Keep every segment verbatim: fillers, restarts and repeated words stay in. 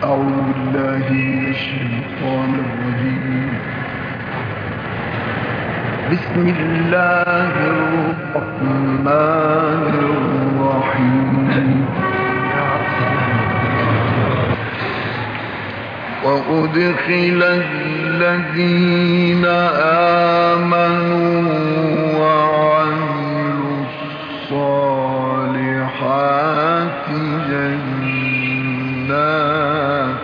أعوذ بالله من الشيطان الرجيم. بسم الله الرحمن الرحيم. وأدخل الذين آمنوا وعملوا الصالحات جنات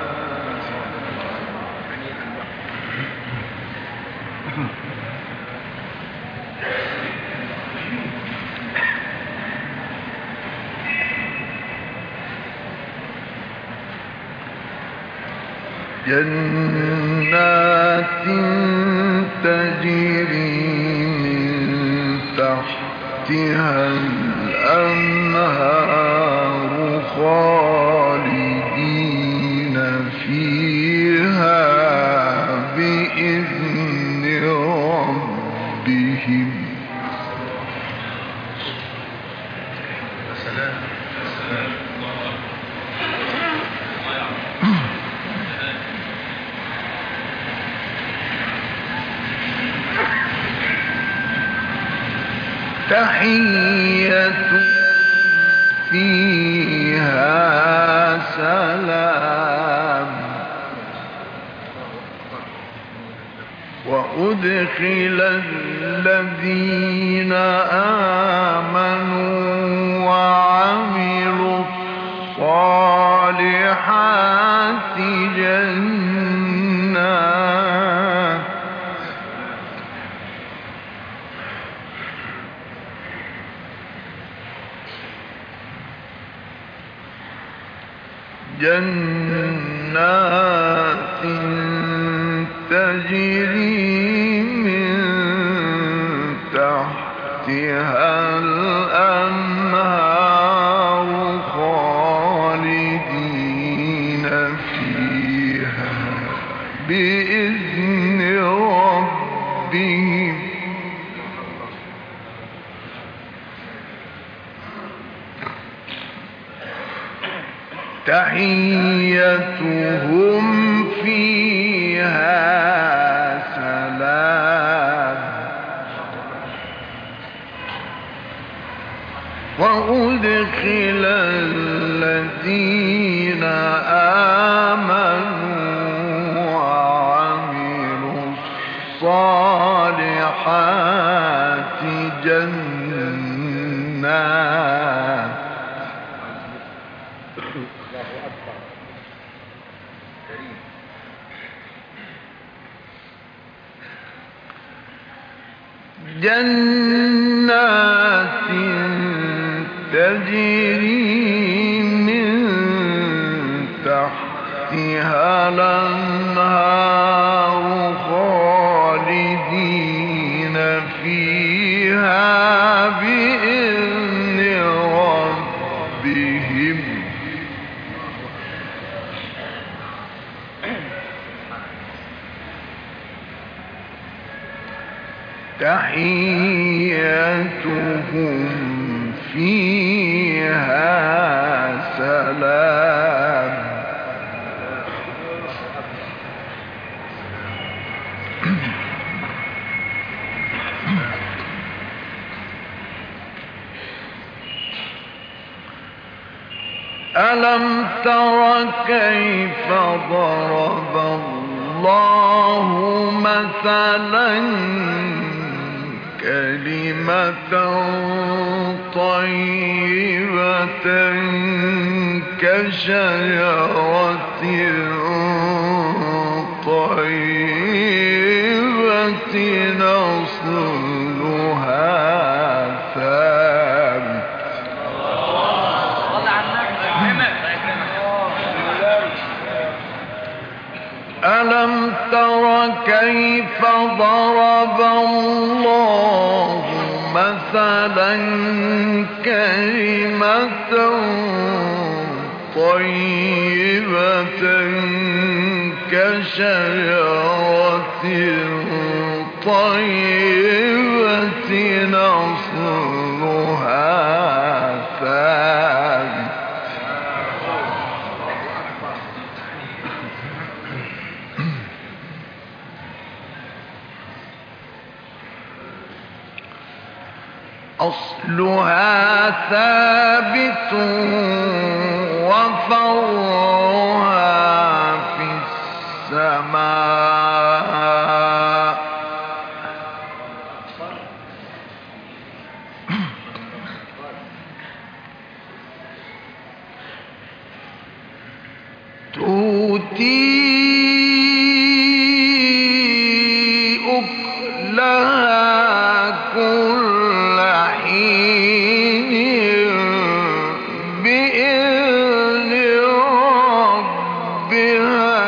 جنات تجري من تحتها الأنهار خالدين فيها بإذن ربهم. تحية فيها سلام. وأدخل الذين آمنوا وعملوا الصالحات جنات جنات تجري من تحتها الأنهار خالدين فيها بإذن ربهم. تحيتهم فيها سلام. وأدخل الذين آمنوا وعملوا الصالحات جنات جنات تجري من تحتها الأنهار خالدين فيها بإذن ربهم. تحيتهم فيها سلام. ألم تر كيف ضرب الله مثلا كلمة طيبة كشجرة طيبة أصلها ثابت. ألم تر كيف ضرب الله مثلا كلمة طيبة كشجرة طيبة أصلها ثابت. أصلها ثابت وفرعها في السماء. تؤتي أكلها كل حين بإذن ربها.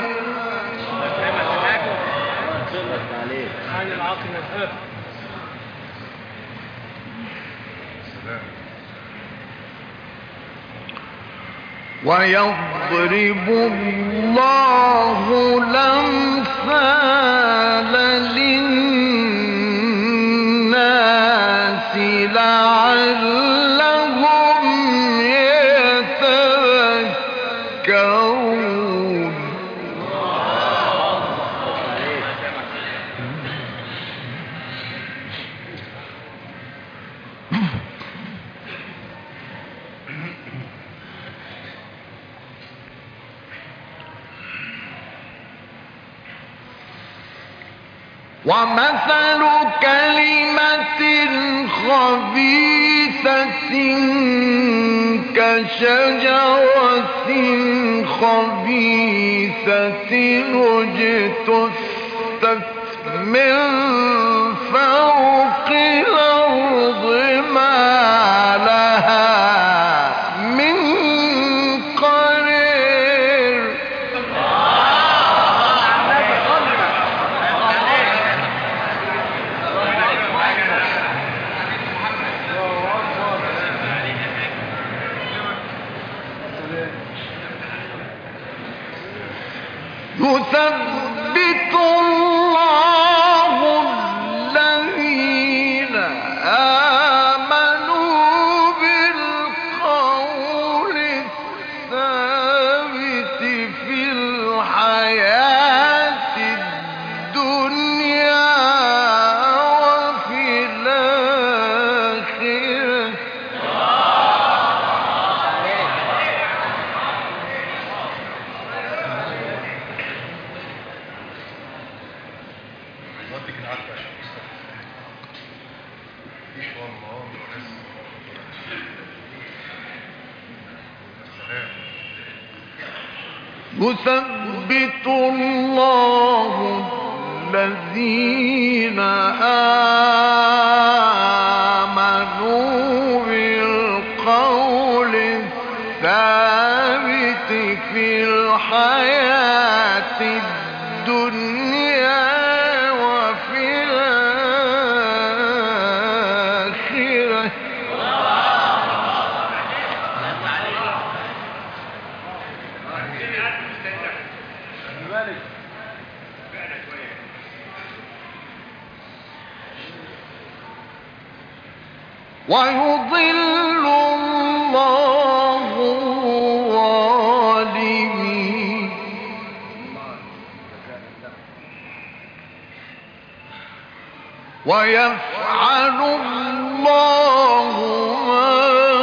ويضرب الله الأمثال للناس لعلهم يتذكرون. ومثل كلمة خبيثة كشجرة خبيثة اجتثت من فوق الأرض ما لها من قرير. يثبت الله الذين آمنوا بالقول الثابت في الحياة الدنيا وفي الآخرة. يثبت الله الذين آمنوا بالقول الثابت في الحياة الدنيا وفي الآخرة. ويضل الله الظالمين ويفعل الله ما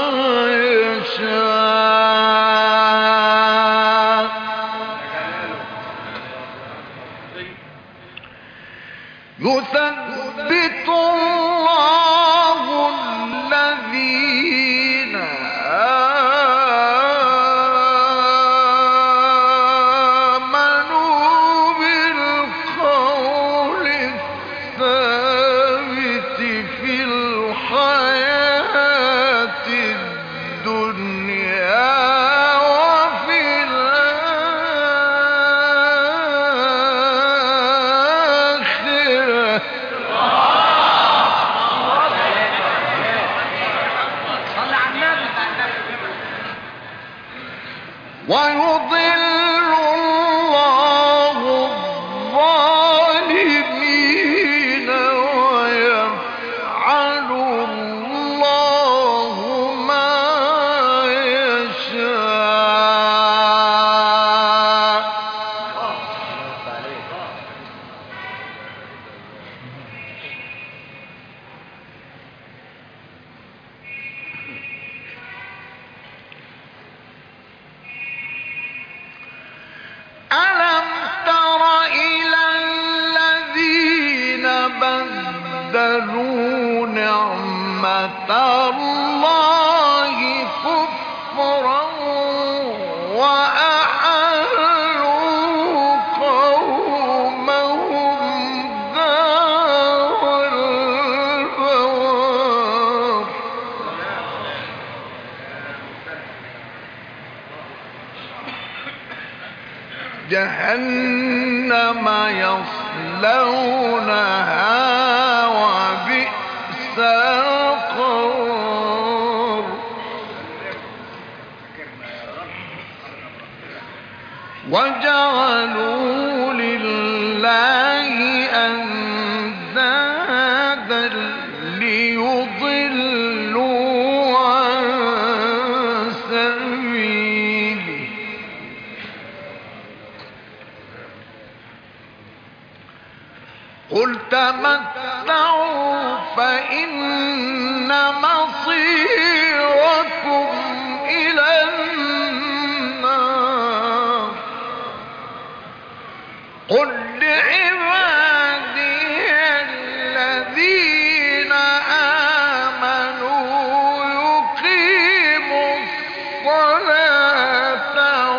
يشاء. يثبت الله الذين آمنوا بالقول الثابت في الحياة الدنيا وفي الآخرة. ويضل الله الظالمين ويفعل الله ما يشاء. الله كفرا وأحلوا قومهم دار البوار جهنم يصلونها وبئس القرار وجعلوا لله أندادا ليضلوا عن سبيله قل تمتعوا فإن مصيركم إلى النار قل لعبادي الذين آمنوا يقيموا الصلاة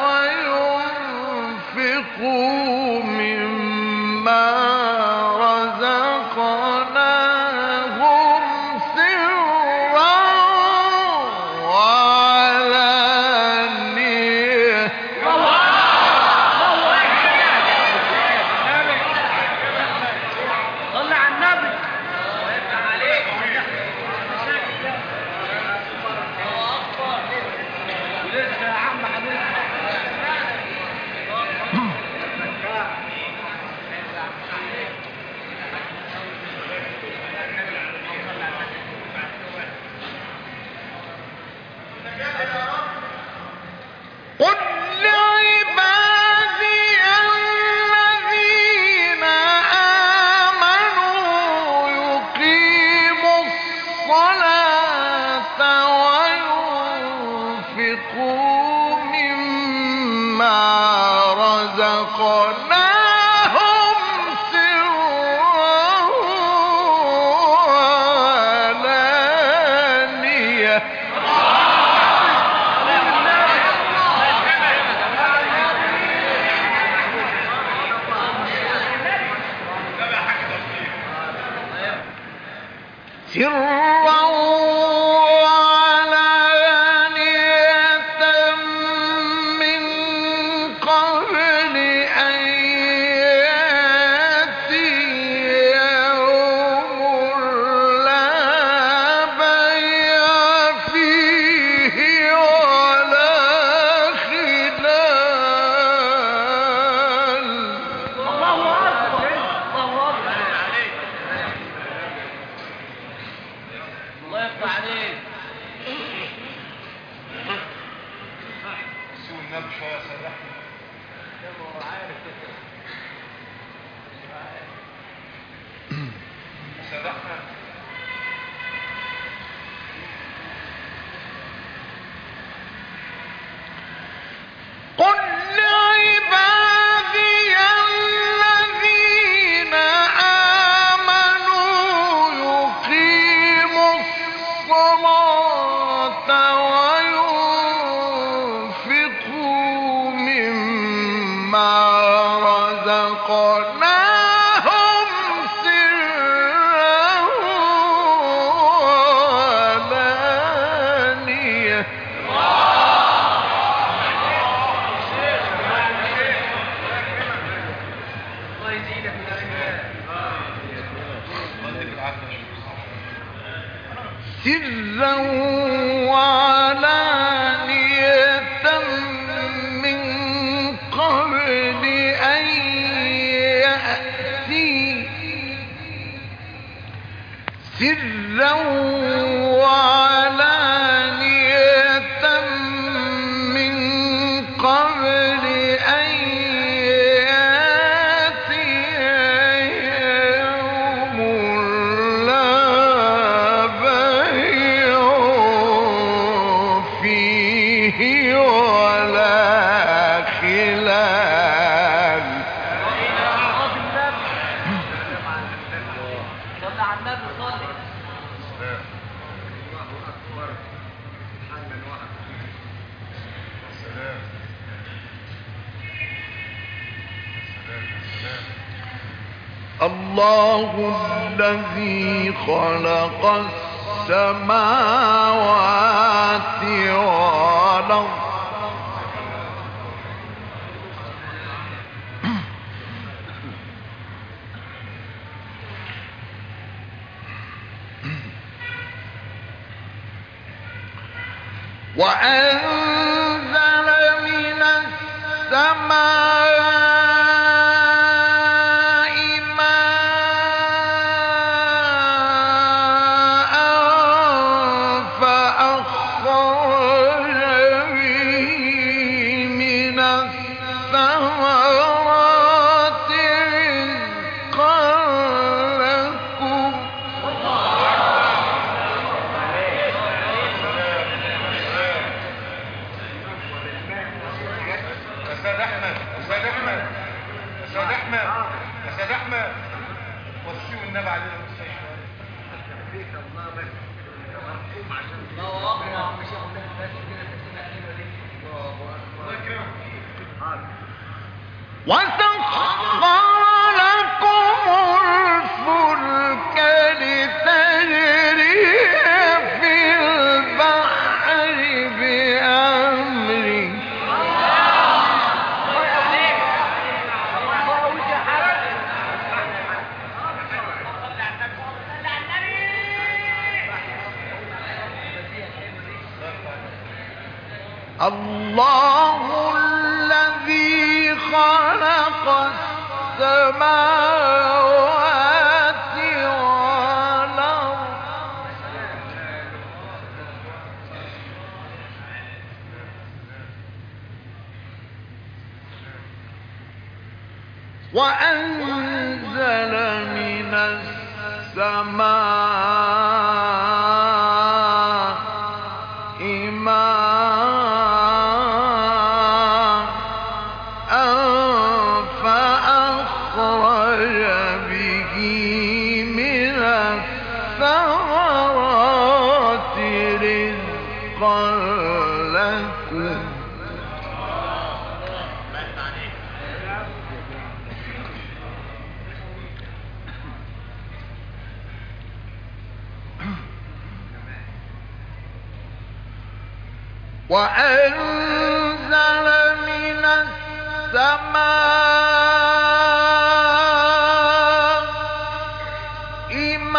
وينفقوا مما رزقناهم سرا وعلانية صل على النبي. لسه يا عم حبيبي. قل لعبادي الذين آمنوا يقيموا الصلاة وينفقوا مما رزقناهم سرا وعلانية سرا وعلانية من قبل أن يأتي يوم لا بيع فيه ولا خلال الله أكبر. الله أكبر. الله يفتح عليك. قل لعبادي الذين آمنوا يقيموا الصلاة وينفقوا مما رزقناهم سرا وعلانية الله يزيدك من الخير. سرا وعلانية من قبل أن يأتي سرا وعلانية من قبل أن يأتي يوم لا بيع فيه ولا خلال صل على النبي. صل. الله الذي خلق السماوات والأرض وأنزل من السماء ماء فأخرج به من الثمرات رزقا لكم أستاذ أحمد أستاذ أحمد أستاذ أحمد أستاذ أحمد وصيوا النبي عليه الصلاة وسخر لكم الفلك لتجري في البحر بأمره الله الذي خلق السماوات والأرض وأنزل من السماء ماء فأخرج به من الثمرات رزقا لكم وأنزل من السماء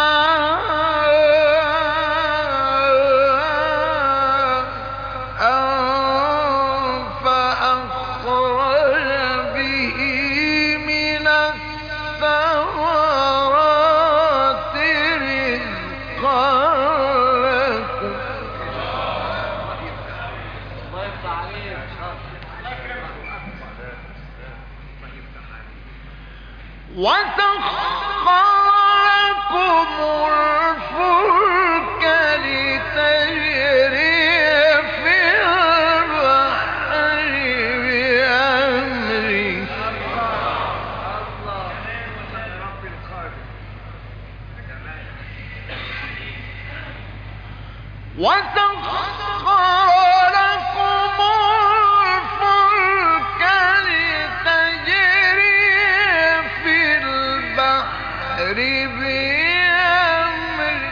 ماء فأخرج به من الثمرات رزقا لكم وسخر لكم الفلك لتجري في البحر بأمره وسخر لكم الفلك لتجري في البحر بأمره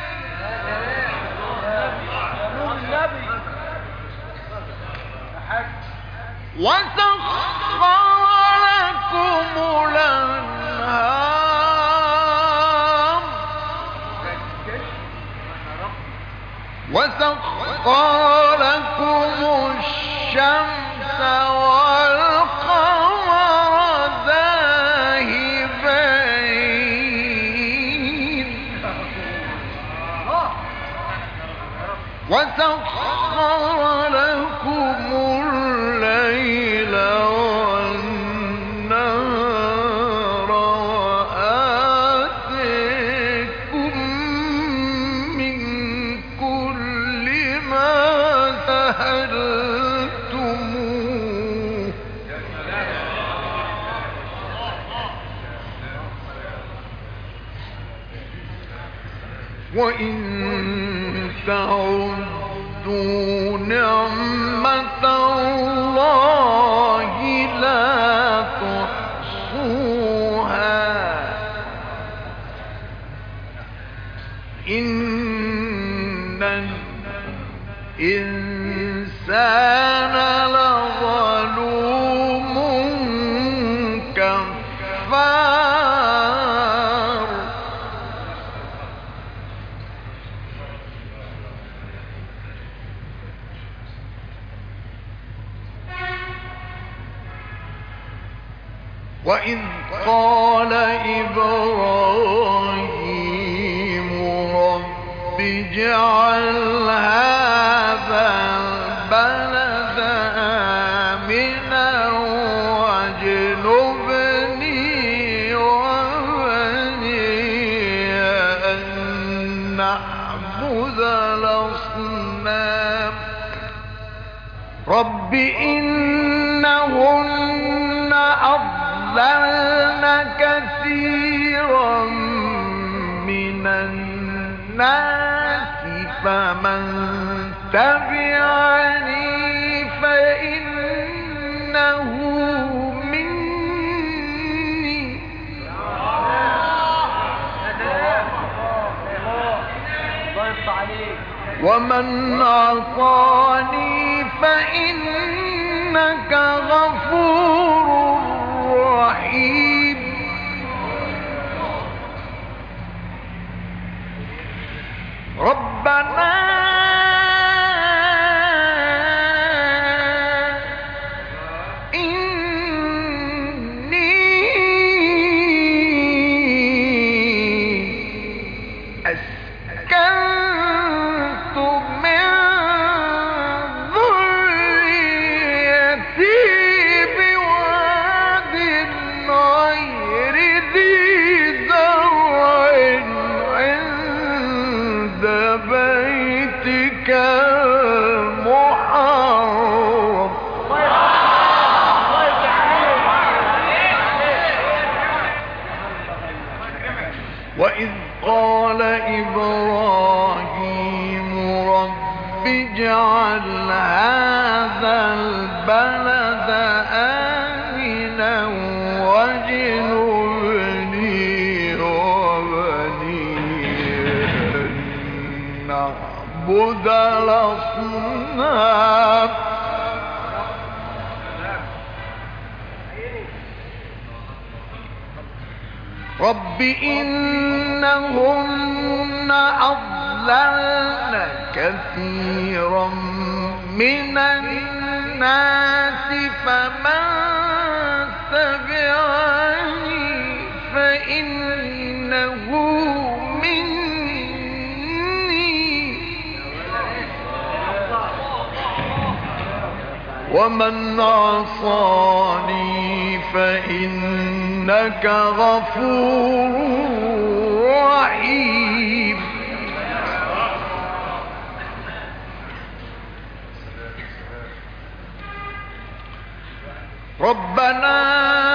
وسخر لكم الأنهار وسخر لكم الشمس والقمر داهبين وسخر لكم الليل والنهار وآتيكم من كل ما سألتموه وإن تعدوا نعمة الله لا تحصوها الإنسان لظلوم كفار وإذ قال إبراهيم رب اجعل هذا البلد آمنا واجنبني وبني أن نعبد الأصنام رب إنهن أضللن كثيرا من الناس فمن تبعني فإنه مني ومن عصاني فإنك غفور رحيم ربنا إني أسكنت من ذريتي بواد غير ذي زرع عند بيتك المحرم وإذ قال إبراهيم رب اجعل هذا البلد آمنا واجنبني وبني أن نعبد الأصنام رب إنهن أضللن كثيرا من الناس فمن تبعني فإنه مني ومن عصاني فإنك غفور رحيم ربنا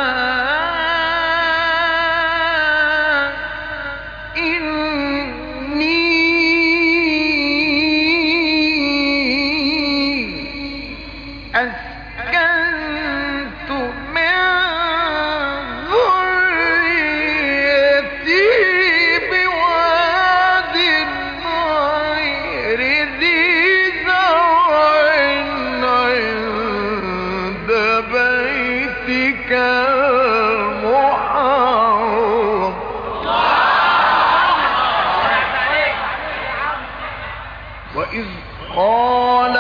أسكنت من ذريتي بواد غير ذي زرع عند بيتك المحرم وإذ قال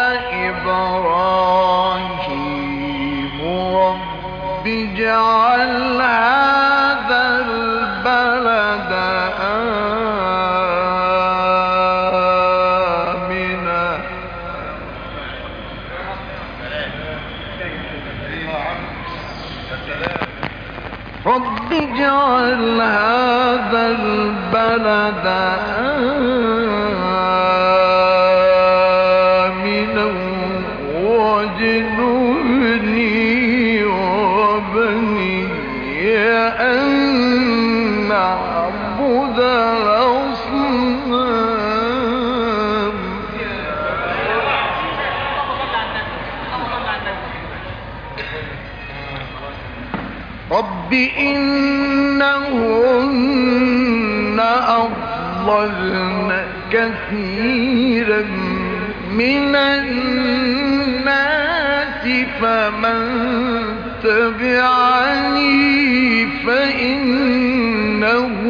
إبراهيم رب اجعل هذا البلد آمنا رب اجعل هذا البلد آمنا واجنبني وبني أن نعبد الأصنام رب إنهن أضللن كثيرا من الناس فمن تبعني فإنه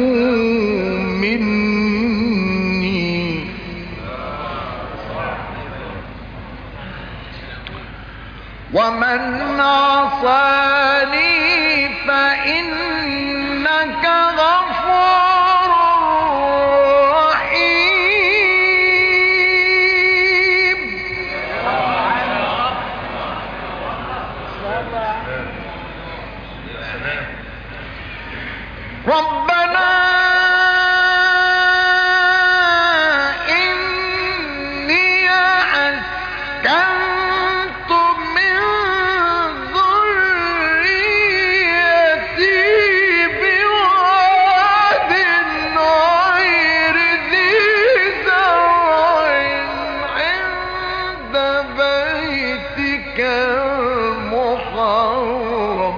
مني ومن عصاني فإنك غفور رحيم. ربنا إني أسكنت من ذريتي بواد غير ذي زرع عند بيتك المحرم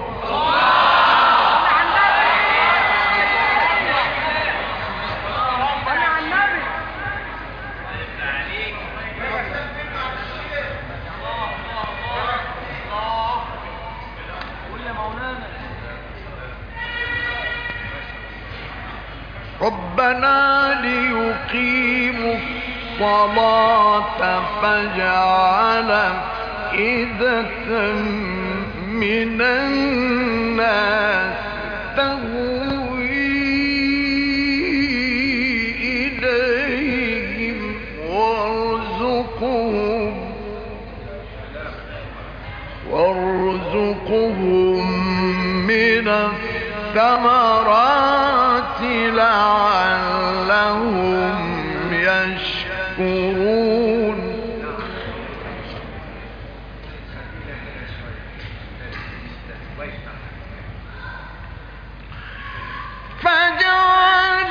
ربنا ليقيموا الصلاة فاجعل أفئدة من الناس تهوي إليهم وارزقهم وارزقهم من الثمرات لعلهم يشكرون. فاجعل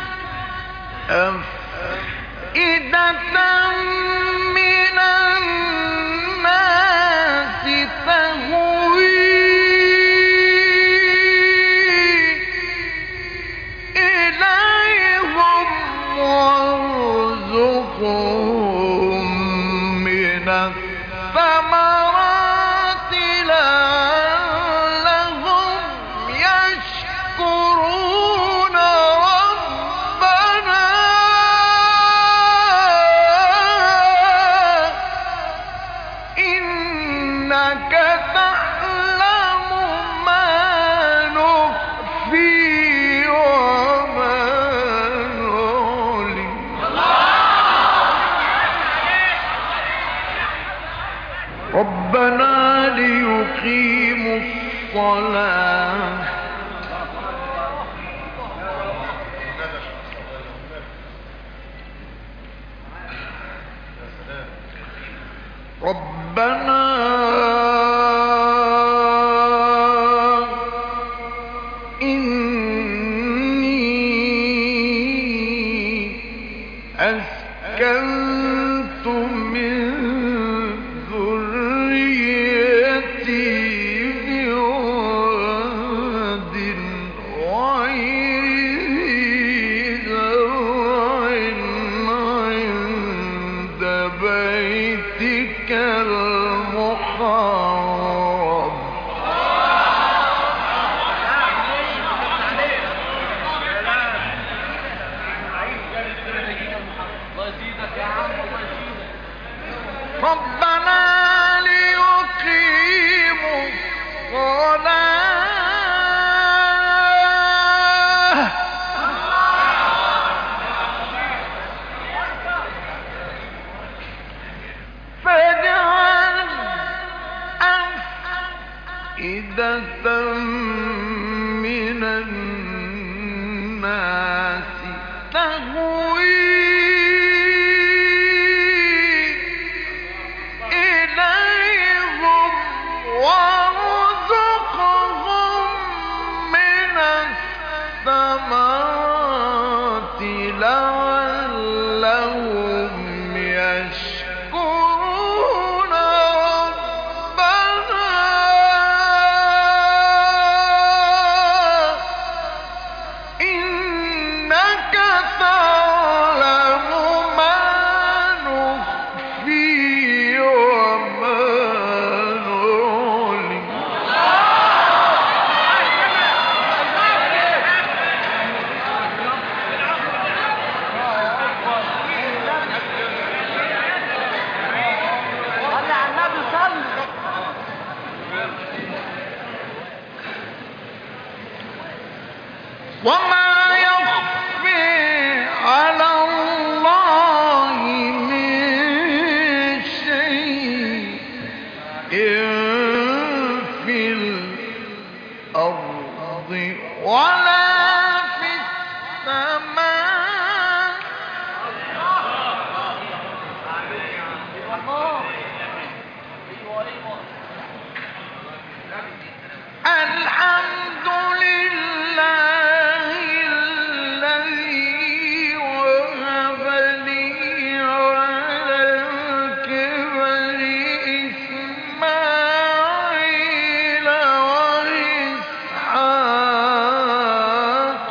أفئدة من الناس تهوي إليهم وارزقهم من الثمرات لعلهم يشكرون. ربنا إنك تعلم ما نخفي وما نعلن. ربنا ليقيموا الصلاة ربنا إني أسكنت من ذريتي بواد غير ذي زرع عند بيتك المحرم ربنا ليقيموا الصلاة فاجعل أفئدة من الناس تهوي إليهم وارزقهم من الثمرات لعلهم يشكرون. ربنا إنك تعلم وما يخفي على الله من شيء في الأرض ولا في السماء. الحمد لله الذي وهب لي على الكبر إسماعيل وإسحاق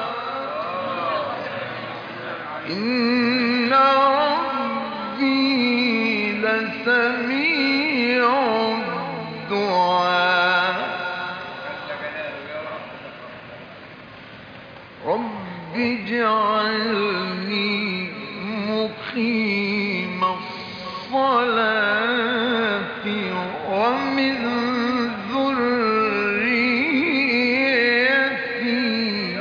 إن ربي لسميع الدعاء. رب اجعلني مقيم الصلاة ومن ذريتي.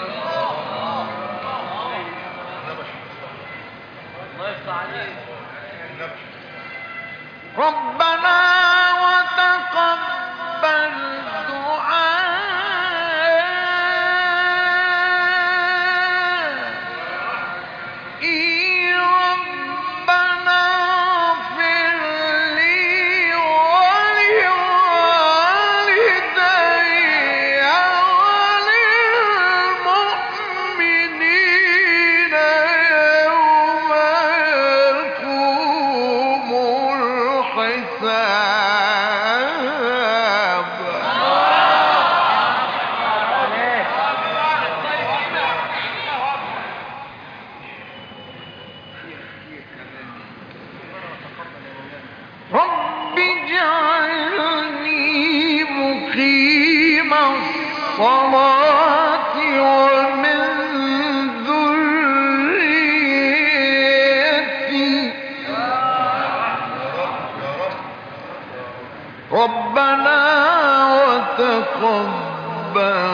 ربنا وتقبل دعاء ربنا اغفر لي ولوالدي وللمؤمنين يوم يقوم الحساب. رب اجعلني مقيم الصلاة ومن ذريتي. ربنا وتقبل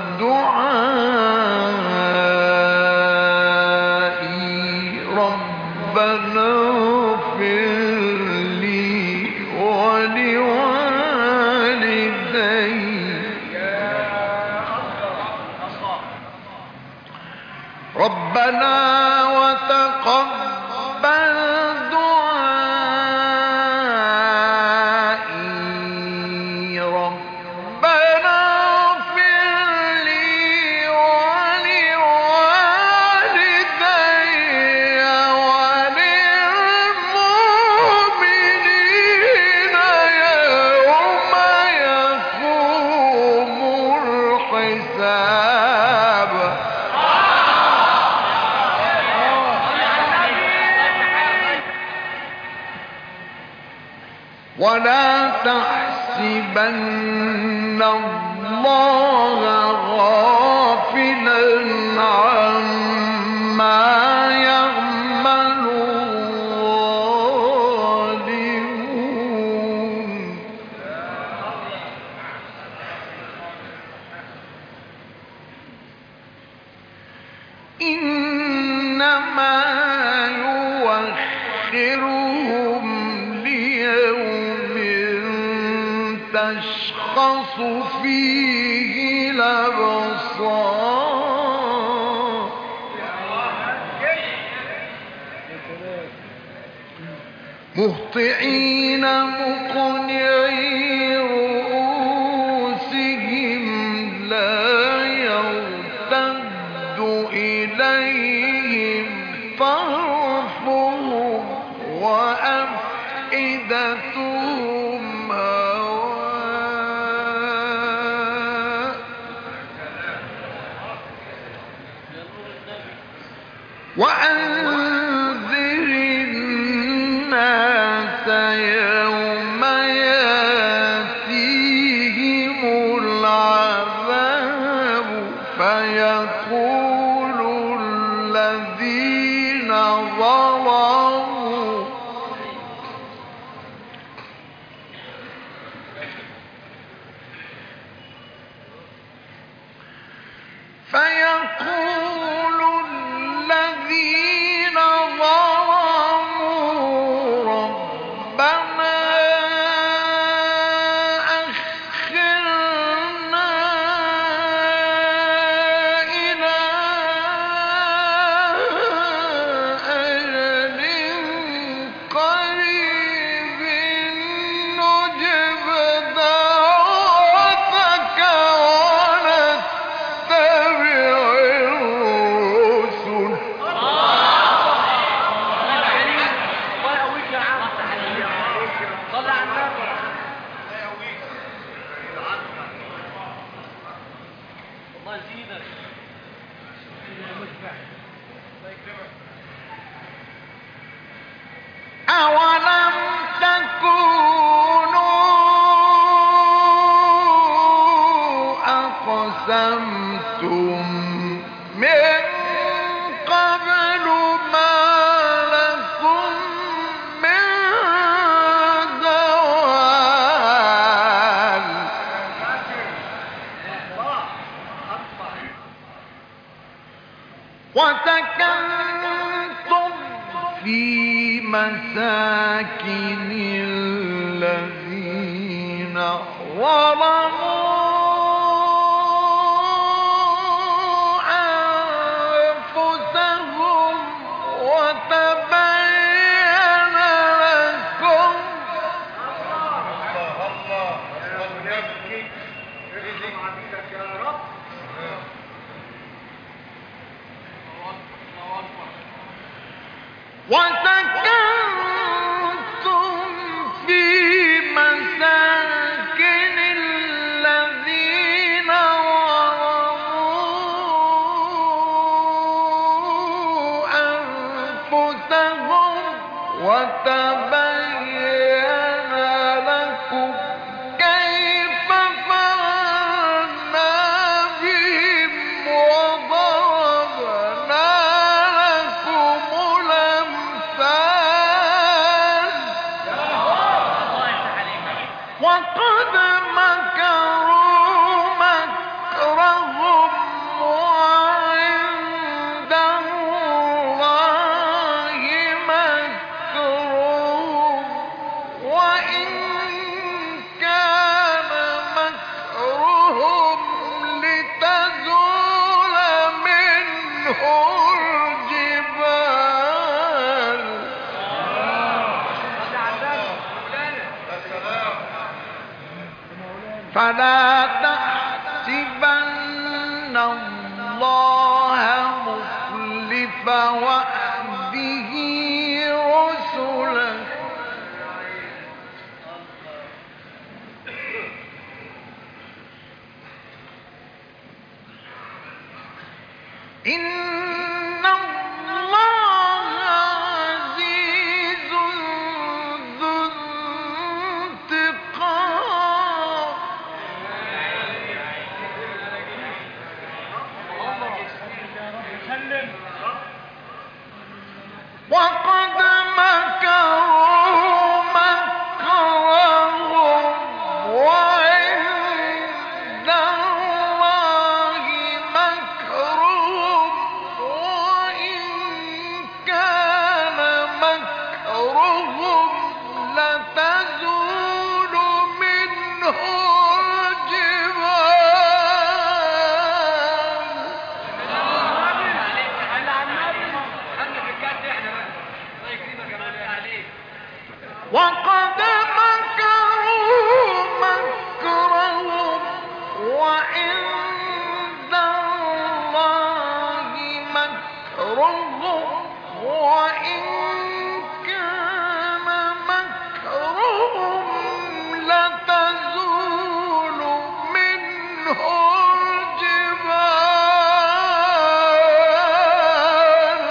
دعائي ربنا اغفر لي ولوالدي ربنا وتقبل دعائي ربنا اغفر لي ولوالدي وللمؤمنين يوم يقوم الحساب. ولا تحسبن الله غافلا عما يعمل الظالمون إنما يؤخرهم ليوم تشخص فيه الأبصار. مهطعين مقنعي رؤوسهم لا يرتد إليهم طرفهم وأفئدتهم هواء. وأنذر الناس يوم يأتيهم العذاب فيقول الذين ظلموا فيقول يقول الذين ظلموا ربنا أخرنا إلى أجل قريب نجب دعوتك ونتبع الرسل. ولا قويك يا عم. صل على النبي. الله يزيدك. أولم تكونوا أقسمتم من قبل ما لكم من زوال وسكنتم في مساكن الذين ظلموا أنفسهم وتبين لكم الله الله والنبي يا رب. وسكنتم في مساكن الذين ظلموا أنفسهم وتبين لكم كيف فعلنا بهم وضربنا لكم الأمثال وقد مكروا مكرهم وعند الله مكرهم وإن كان مكرهم لتزول منه الجبال. صل على النبي. السلام. فلا تحسبن الله مخلف وعده رسله إن الله عزيز ذو انتقام. سلم. وقد مكروا مكرهم وعند الله مكرهم وإن كان مكرهم لتزول منه الجبال. صل على النبي. خلنا في الجد احنا بقى. الله يكرمك يا مولانا عليك. وقد مكروا مكرهم وعند الله مكرهم وإن كان مكرهم لتزول منه الجبال.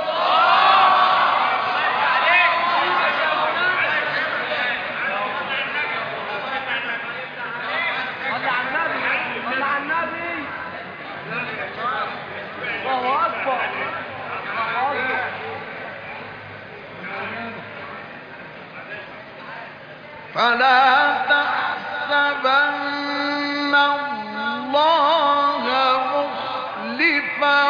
صل على النبي. صل على النبي. الله أكبر. الله أكبر. فلا تحسبن الله مخلف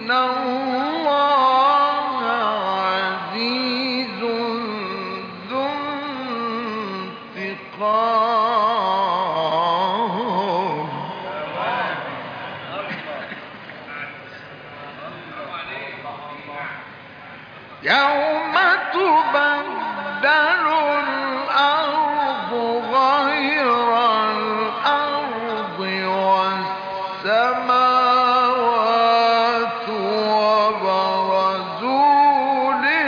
الله عزيز ذو انتقام. يوم تبدل الأرض غير الأرض والسماوات وبرزوا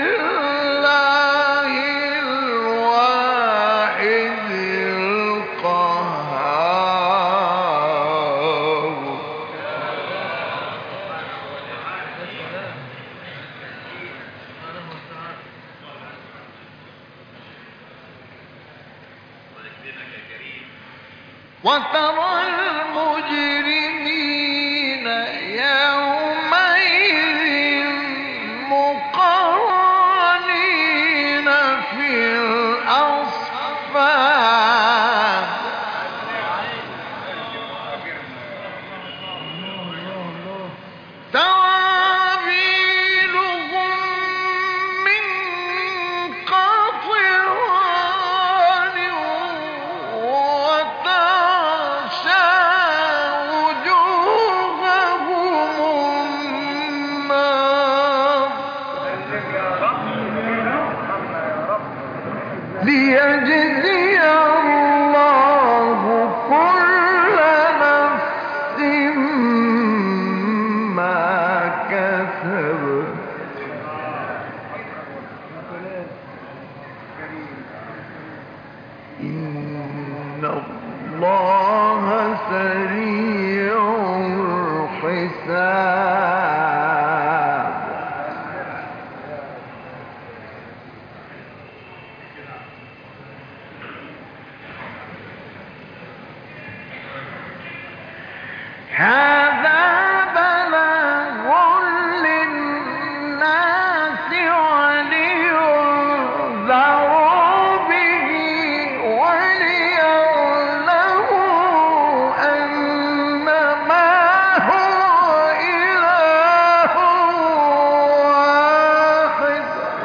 لله الواحد القهار. وترى المجرمين يومئذ مقرنين في الأصفاد. سرابيلهم من قطران وتغشى وجوههم النار. ليجزي الله كل نفس ما كسبت. إن الله سريع الحساب. هذا بلاغ للناس ولينذروا به وليعلموا أنما هو إله واحد.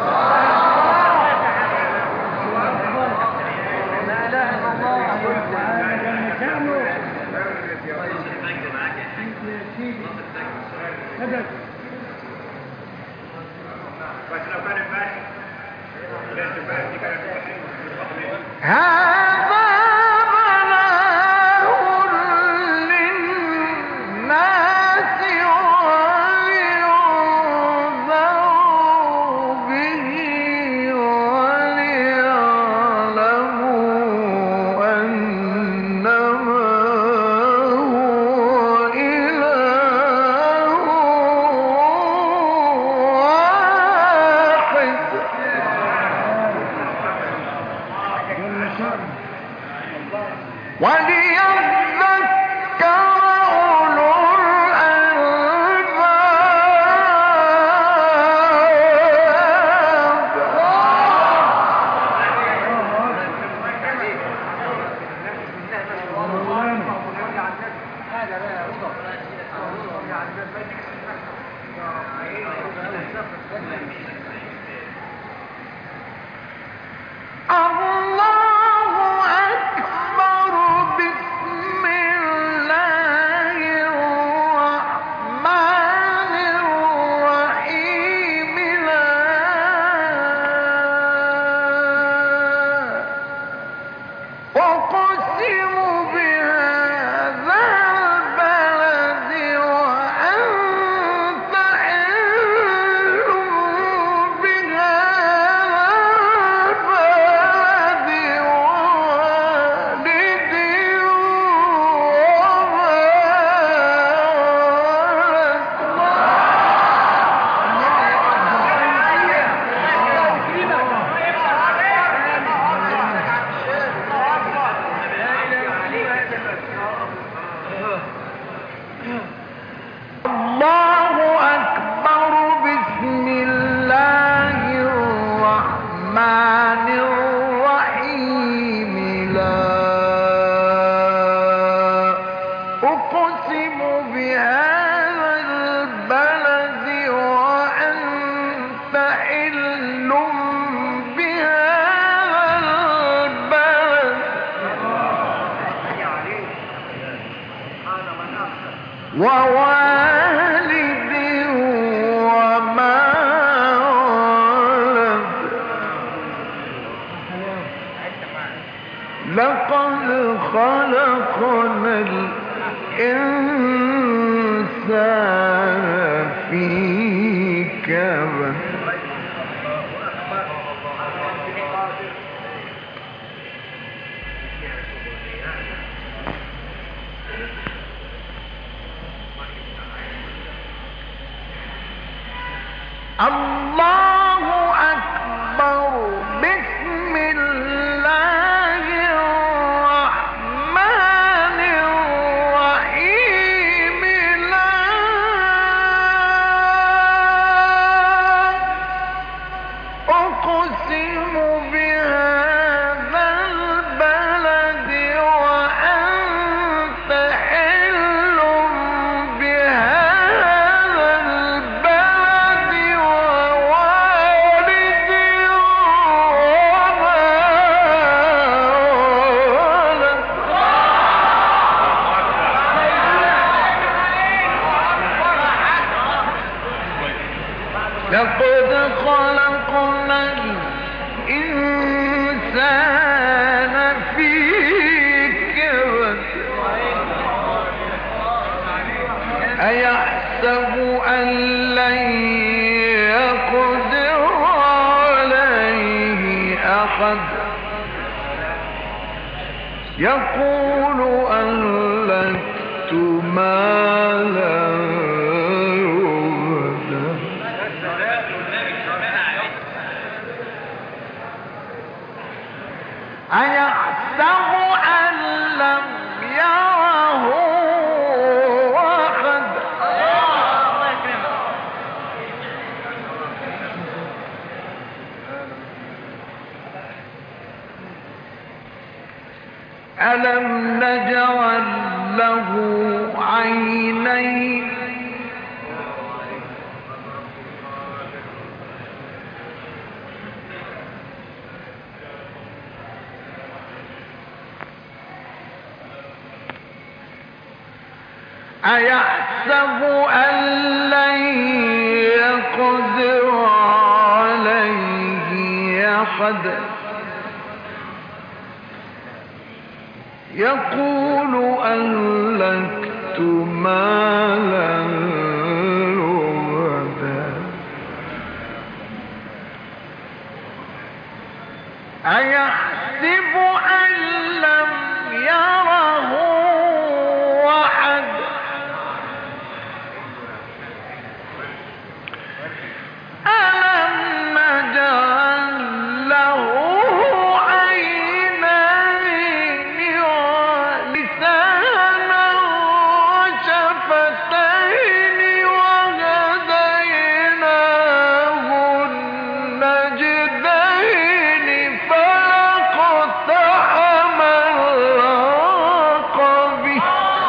هذا بلاغ للناس ولينذروا به وليعلموا أنما هو إله واحد. وليذكر أولو الله أكبر. بسم الله الرحمن الرحيم. لا أقسم بهذا البلد وأنت حل حل بهذا البلد ووالد وما ولد لقد خلقنا الإنسان في كبد الله أكبر بسم الله الرحمن الرحيم لا أقسم بهذا البلد وأنت حل بهذا البلد ووالد وما ولد لقد خلقنا الإنسان في كبد أيحسب أن لن يقدر عليه أحد يقول أهلكت مالا لبدا أيحسب أن لم يره أحد ألم نجعل له عينين أيحسب أن لن يقدر عليه أحد يقول أهلكت مالا لبدا أيحسب أن لم يره أحد ألم نجعل له عينين ولسانا وشفتين وهديناه النجدين فاقتحم العقبة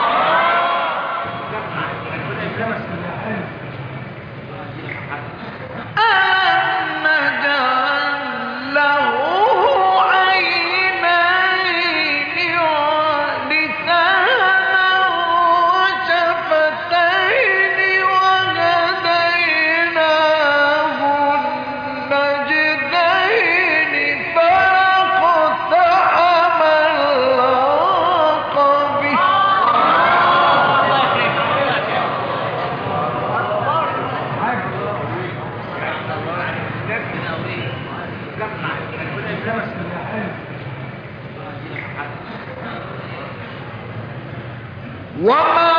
ألم نجعل له عينين ولسانا وشفتين وهديناه النجدين فاقتحم العقبة وما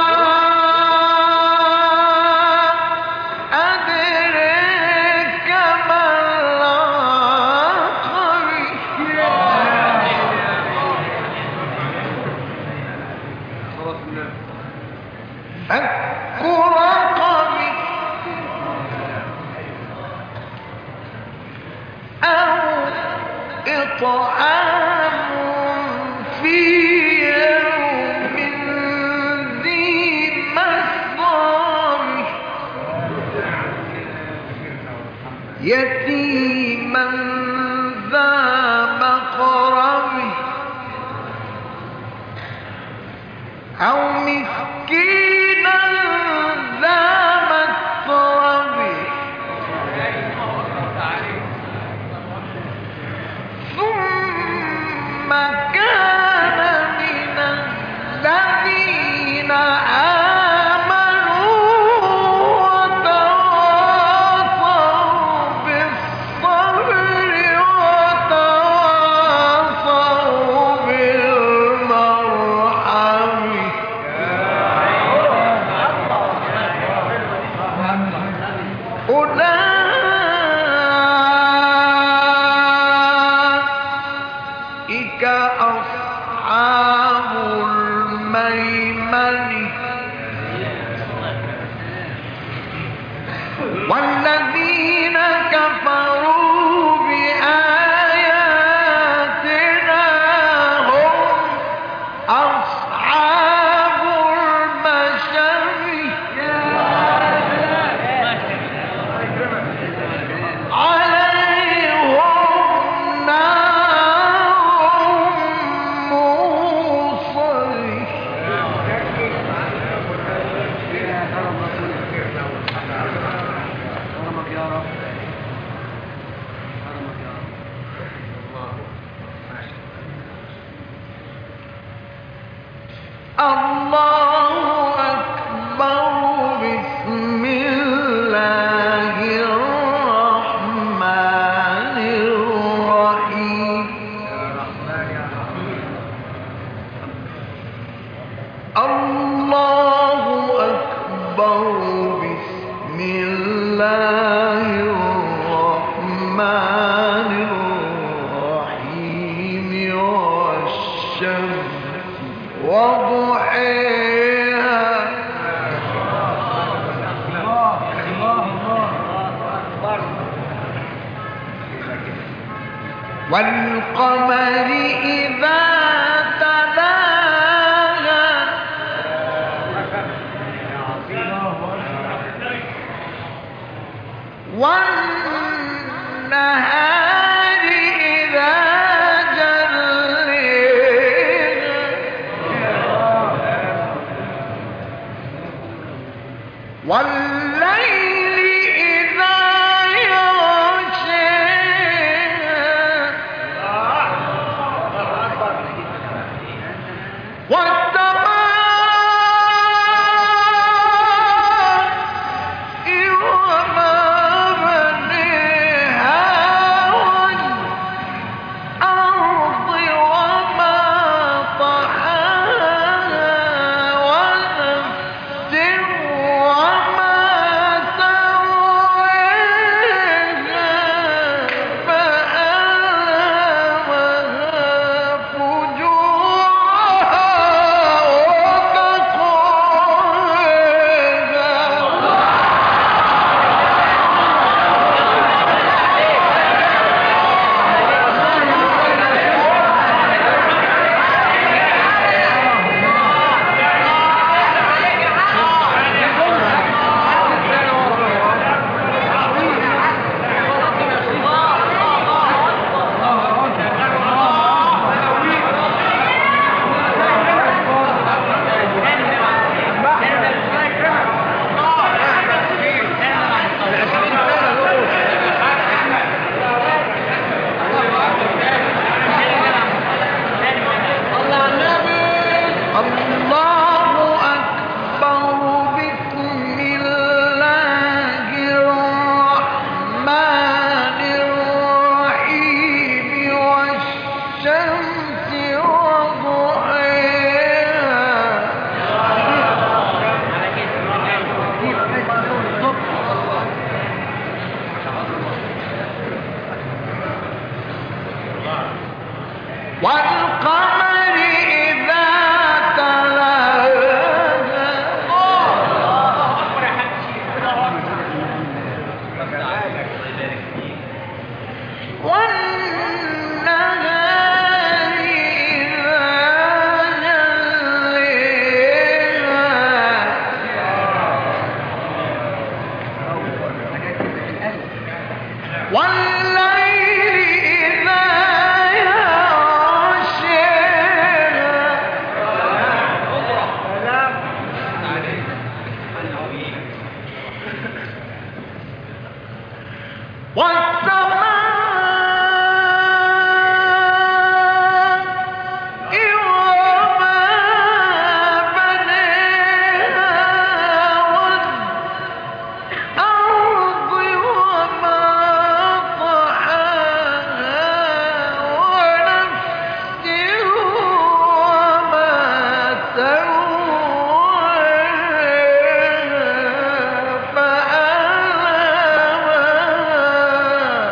أدريك ما العقبة فك رقبة أو إطعام في يوم ذي مسغبة يتيما ذا مقربة أو مسكينا ذا متربة ثم كان من الذين آمنوا وتواصوا بالصبر وتواصوا بالمرحمة أولئك أصحاب الميمنة والذين كفروا بآياتنا هم أصحاب المشأمة عليهم نار موصدة حرمك يا رب حرمك يا رب الله أكبر بسم الله الرحمن الرحيم الله أكبر بسم الله الرحمن الرحيم والشمس وضحيها والقمر إذا تلاها والنهار إذا جليها والليل إذا يغشاها والسماء وما بنيها والليل إذا يغشاها والسماء وما بنيها والأرض وما طحاها ونفس وما سواها فألهمها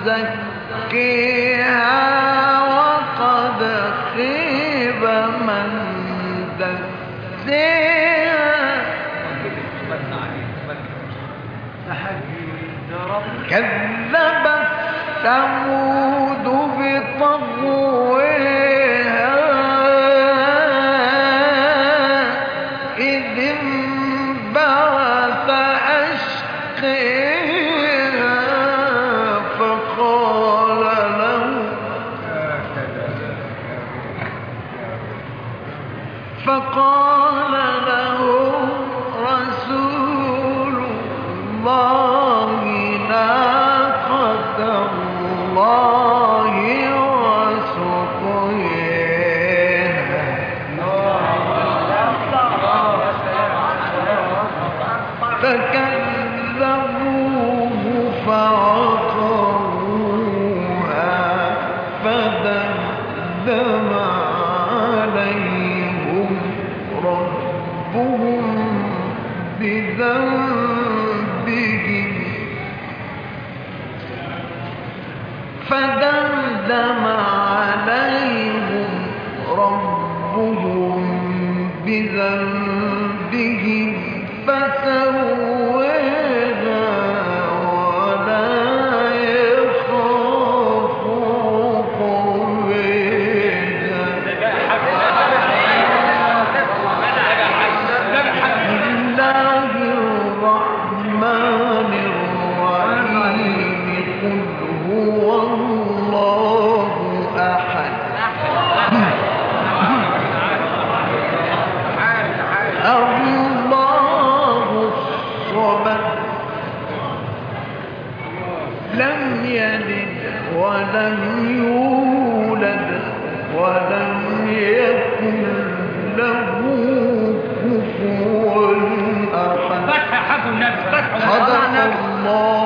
زكيها وقد خيب من دساها كذبت ثمود بطغواها إذ انبعث أشقاها فقال له فقال له رسول الله ناقة الله وسقياها فكذبوه فعقروها فدمدم عليهم ربهم بذنبهم فدمدم عليهم ربهم بذنبهم فسواها ولا يخاف عقباها الله الرحمن الرحيم قل هو الله أحد الله الصمد لم يلد ولم يولد ولم يكن له كفوا أحد صدق الله